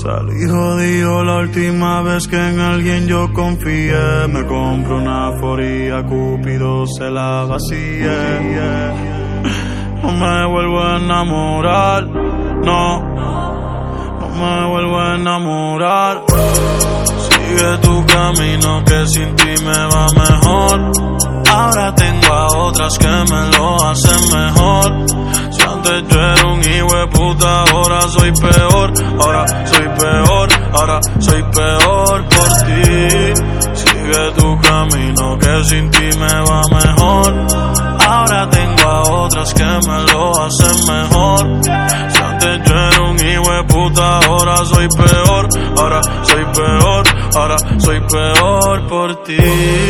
Salí jodido la última vez que en alguien yo confié. Me compro una foría, Cupido se la vacíe. No me vuelvo a enamorar, no me vuelvo a enamorar. Sigue tu camino que sin ti me va mejor. Ahora tengo a otras que me lo hacen mejor. Si antes yo era un hijo de puta, ahora soy peor. Ahora soy peor, ahora soy peor por ti. Sigue tu camino que sin ti me va mejor. Ahora tengo a otras que me lo hacen mejor. Si antes yo era un hijo de puta, ahora soy peor. Ahora soy peor, ahora soy peor por ti.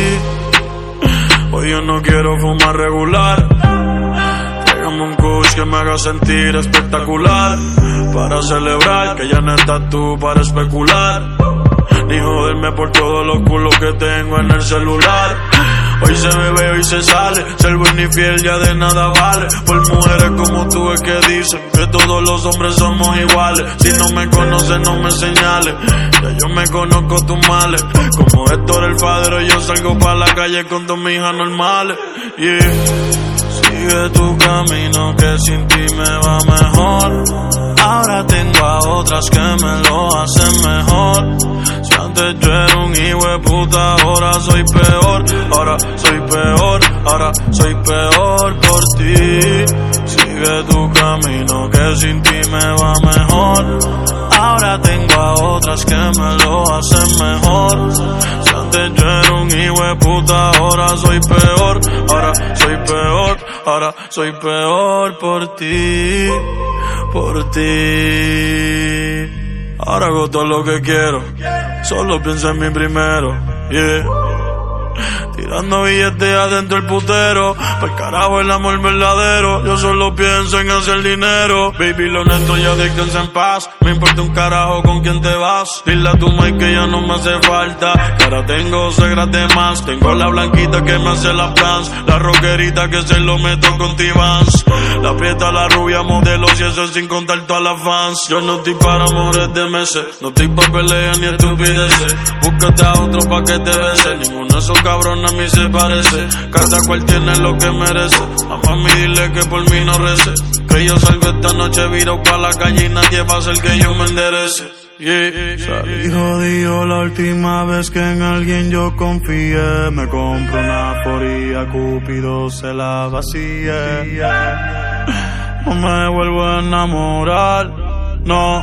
Hoy yo no quiero fumar regular. Tráigame un kush que me haga sentir espectacular. Para celebrar que ya no estás tú para especular. Ni joderme por todos los culos que tengo en el celular. Hoy se bebe, hoy se sale. Ser buen y fiel ya de nada vale. Por mujeres como tú es que dicen que todos los hombres somos iguales. Si no me conoces no me señales. Ya yo me conozco tus males. Como Héctor el Fadero yo salgo pa' la calle con dos hijas normales. Yeah. Sigue tu camino que sin ti me va mejor. Ahora tengo a otras que me lo hacen mejor. Si antes yo era un hijo de puta, ahora soy peor. Ahora soy peor, ahora soy peor por ti. Sigue tu camino que sin ti me va mejor. Ahora tengo a otras que me lo hacen mejor. Si antes yo era un hijo de puta, ahora soy peor. Ahora soy peor, ahora soy peor por ti. Por ti. Ahora hago todo lo que quiero. Solo pienso en mí primero. Yeah. Tirando billetes adentro el putero. Pa'l carajo el amor verdadero. Yo solo pienso en hacer dinero. Baby, lo honesto ya descansa en paz. Me importa un carajo con quién te vas. Dile a tu mai que ya no me hace falta. Que ahora tengo segras de más. Tengo la blanquita que me hace la plans. La rockerita que se lo meto con T-Vans. La prieta, la rubia, modelos y eso es sin contar todas las fans. Yo no estoy para amores de meses. No estoy pa' peleas ni estupideces. Búscate a otro pa' que te bese. Ninguno de esos cabrones a mí se parece. Cada cual tiene lo que merece. A mami dile que por mí no rece. Que yo salgo esta noche viro pa' la calle y nadie va a hacer que yo me enderece. Yeah. Salí jodido la última vez que en alguien yo confié. Me compro una foría, Cupido se la vacíe. No me vuelvo a enamorar, no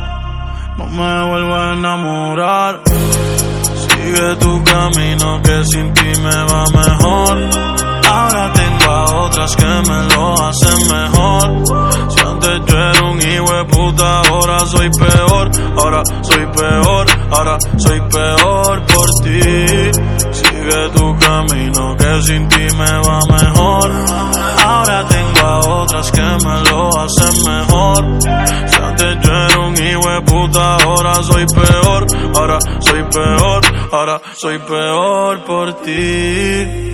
me vuelvo a enamorar. Sigue tu camino que sin ti me va mejor. Ahora tengo a otras que me lo hacen mejor. Si antes yo era un hijo de puta, ahora soy peor. Ahora soy peor, ahora soy peor por ti. Sigue tu camino que sin ti me va mejor. Ahora tengo a otras que me lo hacen mejor. Si antes yo era un hijo de puta, ahora soy peor. Ahora soy peor, ahora soy peor por ti.